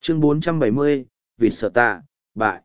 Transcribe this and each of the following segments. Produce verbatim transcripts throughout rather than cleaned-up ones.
Chương bốn trăm bảy mươi, vịt sợ tạ, bại.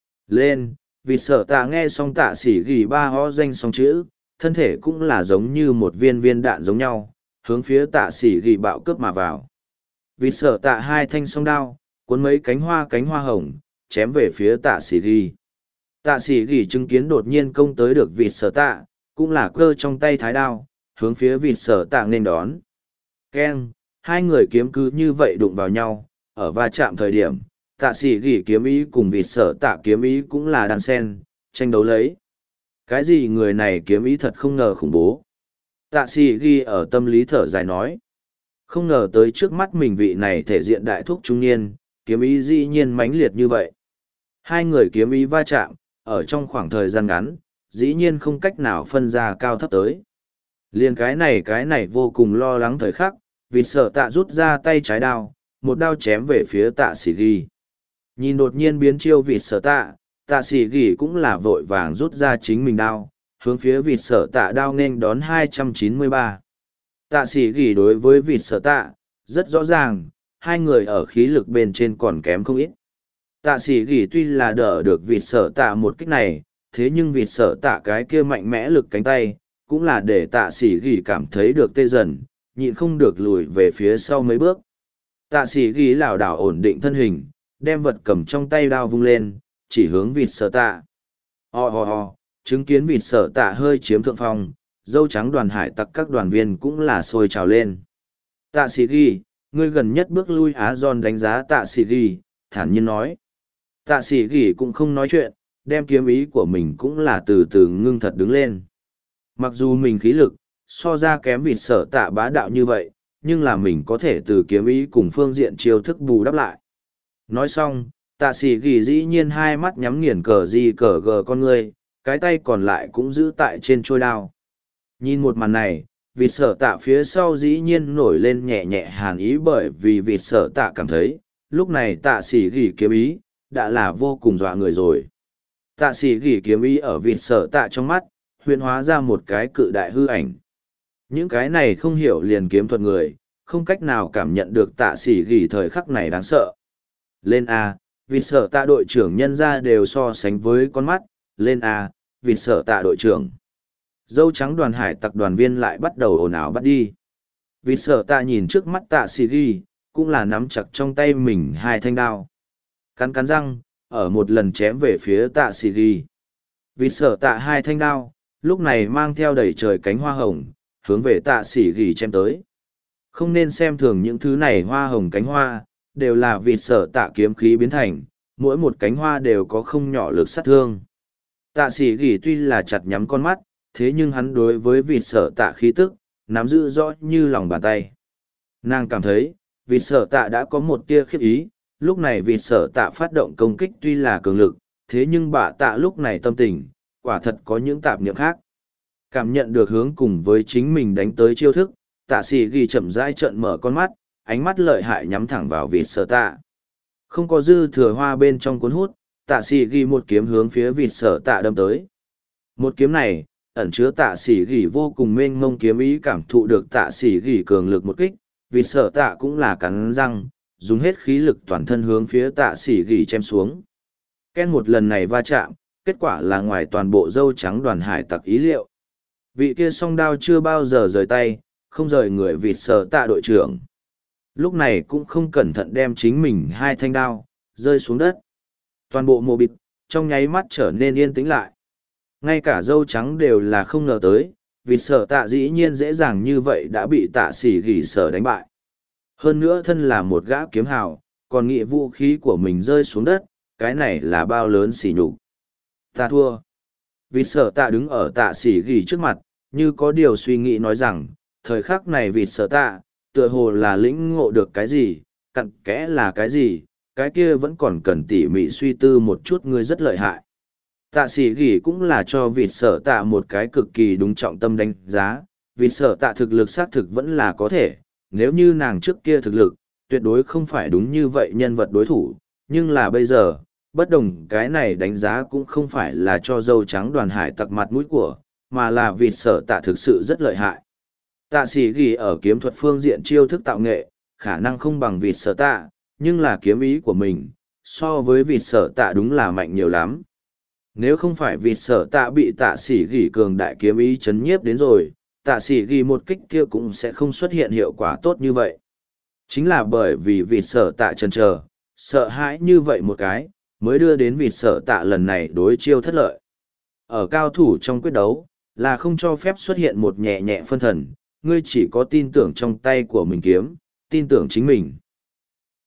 Lên, vịt sợ tạ nghe xong tạ sĩ gỉ ba ho danh xong chữ, thân thể cũng là giống như một viên viên đạn giống nhau, hướng phía tạ sĩ gỉ bạo cướp mà vào. Vịt sợ tạ hai thanh song đao, cuốn mấy cánh hoa cánh hoa hồng, chém về phía tạ sĩ gỉ. Tạ sĩ gỉ chứng kiến đột nhiên công tới được vịt sợ tạ, cũng là cơ trong tay thái đao, hướng phía vịt sợ tạ nên đón. Keng, hai người kiếm cứ như vậy đụng vào nhau, ở va chạm thời điểm, tạ sĩ gỉ kiếm ý cùng vịt sợ tạ kiếm ý cũng là đan sen, tranh đấu lấy. Cái gì người này kiếm ý thật không ngờ khủng bố. Tạ sĩ gỉ ở tâm lý thở dài nói. Không ngờ tới trước mắt mình vị này thể diện đại thúc trung niên, kiếm ý dĩ nhiên mãnh liệt như vậy. Hai người kiếm ý va chạm, ở trong khoảng thời gian ngắn, dĩ nhiên không cách nào phân ra cao thấp tới. Liền cái này cái này vô cùng lo lắng thời khắc, vịt sợ tạ rút ra tay trái đao, một đao chém về phía tạ sĩ ghi. Nhìn đột nhiên biến chiêu vịt sợ tạ, tạ sĩ ghi cũng là vội vàng rút ra chính mình đao, hướng phía vịt sợ tạ đao nên đón hai trăm chín mươi ba. Tạ sĩ ghi đối với vịt sợ tạ, rất rõ ràng, hai người ở khí lực bên trên còn kém không ít. Tạ sĩ ghi tuy là đỡ được vịt sợ tạ một kích này, thế nhưng vịt sợ tạ cái kia mạnh mẽ lực cánh tay, cũng là để tạ sĩ ghi cảm thấy được tê dần, nhịn không được lùi về phía sau mấy bước. Tạ sĩ ghi lảo đảo ổn định thân hình, đem vật cầm trong tay đao vung lên, chỉ hướng vịt sợ tạ. Ho ho ho, chứng kiến vịt sợ tạ hơi chiếm thượng phong, dâu trắng đoàn hải tặc các đoàn viên cũng là sôi trào lên. Tạ sĩ ghi, ngươi gần nhất bước lui Á Giòn đánh giá tạ sĩ ghi, thản nhiên nói. Tạ sĩ ghi cũng không nói chuyện, đem kiếm ý của mình cũng là từ từ ngưng thật đứng lên. Mặc dù mình khí lực, so ra kém vịt sợ tạ bá đạo như vậy, nhưng là mình có thể từ kiếm ý cùng phương diện chiêu thức bù đắp lại. Nói xong, tạ sĩ ghi dĩ nhiên hai mắt nhắm nghiền cờ gì cờ gờ con ngươi, cái tay còn lại cũng giữ tại trên trôi đao. Nhìn một màn này, vịt sợ tạ phía sau dĩ nhiên nổi lên nhẹ nhẹ hàn ý bởi vì vịt sợ tạ cảm thấy, lúc này tạ sĩ ghi kiếm ý, đã là vô cùng dọa người rồi. Tạ sĩ ghi kiếm ý ở vịt sợ tạ trong mắt, huyền hóa ra một cái cự đại hư ảnh. Những cái này không hiểu liền kiếm thuật người, không cách nào cảm nhận được tạ sĩ ghi thời khắc này đáng sợ. Lên A, vịt sợ tạ đội trưởng nhân ra đều so sánh với con mắt, lên A, vịt sợ tạ đội trưởng. Dâu trắng đoàn hải tặc đoàn viên lại bắt đầu ồn ào bắt đi. Vịt sợ tạ nhìn trước mắt tạ sĩ ghi, cũng là nắm chặt trong tay mình hai thanh đao. Cắn cắn răng, ở một lần chém về phía tạ sĩ ghi. Vịt sợ tạ hai thanh đao, lúc này mang theo đầy trời cánh hoa hồng, hướng về tạ sĩ ghi chém tới. Không nên xem thường những thứ này hoa hồng cánh hoa, đều là vịt sợ tạ kiếm khí biến thành, mỗi một cánh hoa đều có không nhỏ lực sát thương. Tạ sĩ ghi tuy là chặt nhắm con mắt, thế nhưng hắn đối với vịt sợ tạ khí tức, nắm giữ rõ như lòng bàn tay. Nàng cảm thấy, vịt sợ tạ đã có một tia khiếp ý, lúc này vịt sợ tạ phát động công kích tuy là cường lực, thế nhưng bạ tạ lúc này tâm tình, quả thật có những tạp niệm khác. Cảm nhận được hướng cùng với chính mình đánh tới chiêu thức, tạ sĩ ghi chậm rãi trợn mở con mắt, ánh mắt lợi hại nhắm thẳng vào vịt sợ tạ. Không có dư thừa hoa bên trong cuốn hút, tạ sĩ ghi một kiếm hướng phía vịt sợ tạ đâm tới. Một kiếm này, ẩn chứa tạ sĩ ghi vô cùng mênh mông kiếm ý cảm thụ được tạ sĩ ghi cường lực một kích, vịt sợ tạ cũng là cắn răng, dùng hết khí lực toàn thân hướng phía tạ sĩ ghi chém xuống. Ken một lần này va chạm, kết quả là ngoài toàn bộ dâu trắng đoàn hải tặc ý liệu. Vị kia song đao chưa bao giờ rời tay, không rời người vịt sợ tạ đội trưởng. Lúc này cũng không cẩn thận đem chính mình hai thanh đao, rơi xuống đất. Toàn bộ mộ bịt, trong nháy mắt trở nên yên tĩnh lại. Ngay cả dâu trắng đều là không ngờ tới, vịt sợ tạ dĩ nhiên dễ dàng như vậy đã bị tạ sĩ gỉ sở đánh bại. Hơn nữa thân là một gã kiếm hào, còn nghĩ vũ khí của mình rơi xuống đất, cái này là bao lớn xỉ nhục. Ta thua. Vịt sợ tạ đứng ở tạ sĩ gỉ trước mặt, như có điều suy nghĩ nói rằng, thời khắc này vịt sợ tạ, tựa hồ là lĩnh ngộ được cái gì, cặn kẽ là cái gì, cái kia vẫn còn cần tỉ mỉ suy tư một chút ngươi rất lợi hại. Tạ sĩ gỉ cũng là cho vịt sợ tạ một cái cực kỳ đúng trọng tâm đánh giá, vịt sợ tạ thực lực xác thực vẫn là có thể, nếu như nàng trước kia thực lực, tuyệt đối không phải đúng như vậy nhân vật đối thủ, nhưng là bây giờ, bất đồng cái này đánh giá cũng không phải là cho dâu trắng đoàn hải tặc mặt mũi của, mà là vịt sợ tạ thực sự rất lợi hại. Tạ sĩ ghi ở kiếm thuật phương diện chiêu thức tạo nghệ, khả năng không bằng vịt sợ tạ, nhưng là kiếm ý của mình, so với vịt sở tạ đúng là mạnh nhiều lắm. Nếu không phải vịt sở tạ bị tạ sĩ gỉ cường đại kiếm ý chấn nhiếp đến rồi, tạ sĩ gỉ một kích kia cũng sẽ không xuất hiện hiệu quả tốt như vậy. Chính là bởi vì vịt sở tạ chần chờ, sợ hãi như vậy một cái, mới đưa đến vịt sở tạ lần này đối chiêu thất lợi. Ở cao thủ trong quyết đấu, là không cho phép xuất hiện một nhẹ nhẹ phân thần, ngươi chỉ có tin tưởng trong tay của mình kiếm, tin tưởng chính mình.